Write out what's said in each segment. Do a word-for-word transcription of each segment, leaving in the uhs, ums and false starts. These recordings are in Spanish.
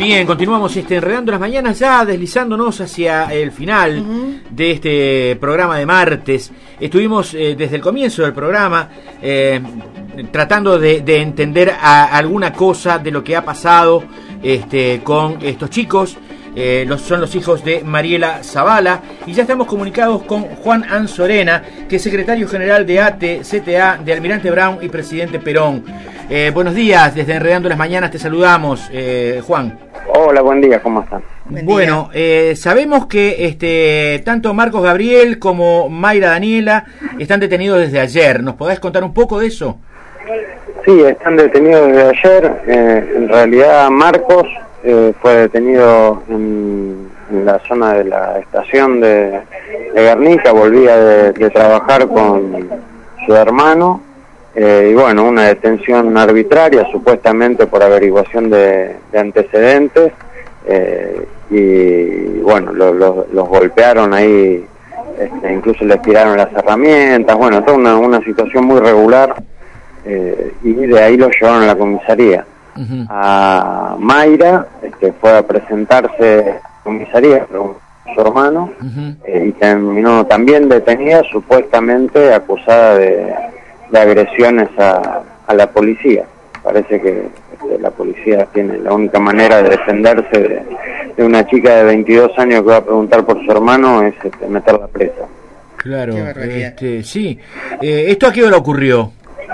Bien, continuamos este, enredando las mañanas, ya deslizándonos hacia el final uh-huh. de este programa de martes. Estuvimos eh, desde el comienzo del programa eh, tratando de, de entender a, alguna cosa de lo que ha pasado este, con estos chicos. Eh, los, son los hijos de Mariela Zavala, y ya estamos comunicados con Juan Anzorena, que es secretario general de A T E, C T A, de Almirante Brown y presidente Perón. Eh, buenos días, desde Enredando las Mañanas te saludamos, eh, Juan. Hola, buen día, ¿cómo están? Buen bueno, eh, sabemos que este tanto Marcos Gabriel como Mayra Daniela están detenidos desde ayer. ¿Nos podés contar un poco de eso? Sí, están detenidos desde ayer. Eh, en realidad Marcos eh, fue detenido en, en la zona de la estación de, de Guernica, volvía de, de trabajar con su hermano. Eh, y bueno, una detención arbitraria, supuestamente por averiguación de, de antecedentes, eh, y bueno, lo, lo, los golpearon ahí, este, incluso les tiraron las herramientas, bueno, toda una, una situación muy regular, eh, y de ahí lo llevaron a la comisaría. Uh-huh. A Mayra este, fue a presentarse a la comisaría con su hermano, uh-huh. eh, y terminó también detenida, supuestamente acusada de de agresiones a, a la policía. Parece que este, la policía tiene la única manera de defenderse de, de una chica de veintidós años que va a preguntar por su hermano es este, meterla presa. Claro, este, sí. Eh, ¿Esto a qué hora ocurrió?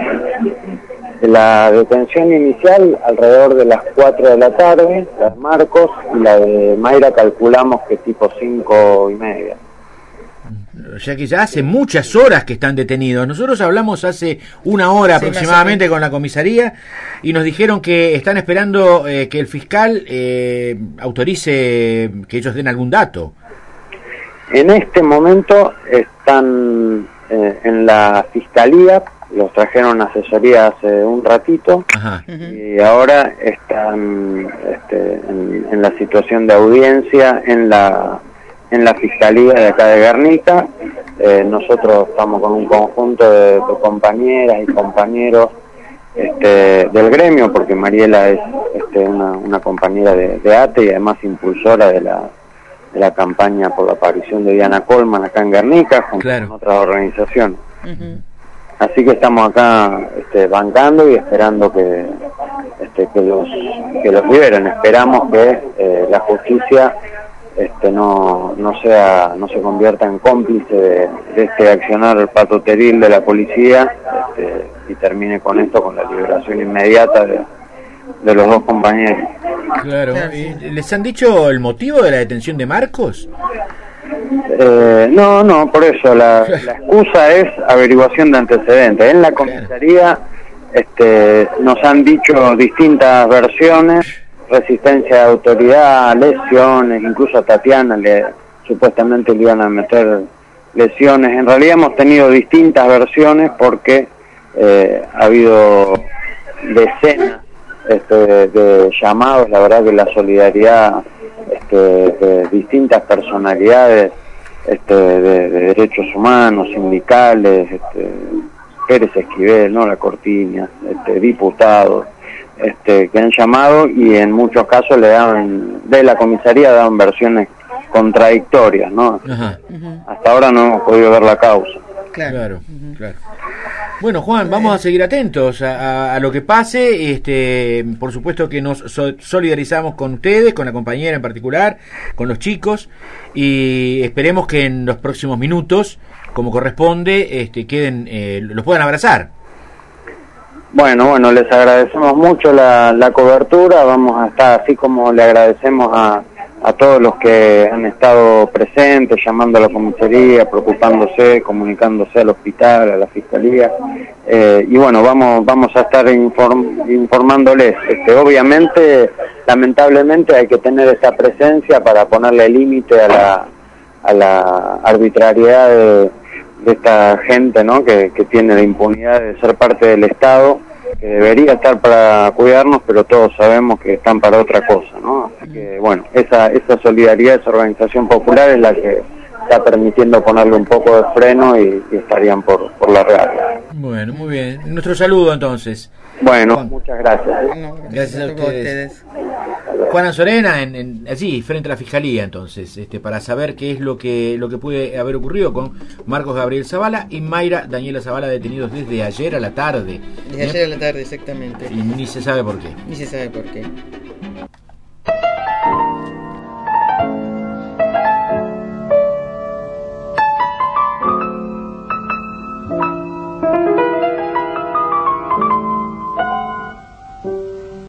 La detención inicial alrededor de las cuatro de la tarde, la de Marcos, y la de Mayra calculamos que tipo cinco y media. O sea que ya hace muchas horas que están detenidos. Nosotros hablamos hace una hora sí, aproximadamente con la comisaría y nos dijeron que están esperando eh, que el fiscal eh, autorice que ellos den algún dato. En este momento están eh, en la fiscalía, los trajeron a asesoría hace un ratito. Ajá. Y ahora están este, en, en la situación de audiencia en la en la fiscalía de acá de Guernica. Eh, nosotros estamos con un conjunto de, de compañeras y compañeros este, del gremio, porque Mariela es este, una, una compañera de, de A T E y además impulsora de la, de la campaña por la aparición de Diana Coleman acá en Guernica, junto claro. con otras organizaciones. Uh-huh. Así que estamos acá este, bancando y esperando que, este, que, los, que los liberen. Esperamos que eh, la justicia este no no sea no se convierta en cómplice de, de este accionar patoteril de la policía, este, y termine con esto, con la liberación inmediata de, de los dos compañeros. Claro. ¿Les han dicho el motivo de la detención de Marcos? Eh, no, no, por eso la, la excusa es averiguación de antecedentes. En la comisaría este, nos han dicho distintas versiones. Resistencia de autoridad, lesiones, incluso a Tatiana le supuestamente le iban a meter lesiones. En realidad hemos tenido distintas versiones porque eh, ha habido decenas este, de, de llamados. La verdad que la solidaridad este, de distintas personalidades este, de, de derechos humanos, sindicales, este, Pérez Esquivel, no la Cortiña, este, diputados, Este, que han llamado y en muchos casos le daban, de la comisaría daban versiones contradictorias, ¿no? Ajá. Hasta ahora no hemos podido ver la causa. Claro, claro. Uh-huh. claro. Bueno, Juan, vamos a seguir atentos a, a, a lo que pase. Este, por supuesto que nos so- solidarizamos con ustedes, con la compañera en particular, con los chicos, y esperemos que en los próximos minutos, como corresponde, este, queden, eh, los puedan abrazar. Bueno, bueno, les agradecemos mucho la, la cobertura. Vamos a estar, así como le agradecemos a, a todos los que han estado presentes, llamando a la comisaría, preocupándose, comunicándose al hospital, a la fiscalía, eh, y bueno, vamos vamos a estar inform, informándoles. Este, obviamente, lamentablemente hay que tener esta presencia para ponerle límite a la, a la arbitrariedad de, de esta gente, ¿no? Que, que tiene la impunidad de ser parte del Estado, que debería estar para cuidarnos, pero todos sabemos que están para otra cosa, ¿no? Así que, bueno, esa esa solidaridad, esa organización popular es la que está permitiendo ponerle un poco de freno y, y estarían por, por la real. Bueno, muy bien. Nuestro saludo, entonces. Bueno, Juan. Muchas gracias. No, gracias, gracias a ustedes. Juan Anzorena, en, en, allí, frente a la Fiscalía, entonces, este, para saber qué es lo que lo que puede haber ocurrido con Marcos Gabriel Zavala y Mayra Daniela Zavala, detenidos desde ayer a la tarde. Desde ¿eh? ayer a la tarde, exactamente. Y ni se sabe por qué. Ni se sabe por qué.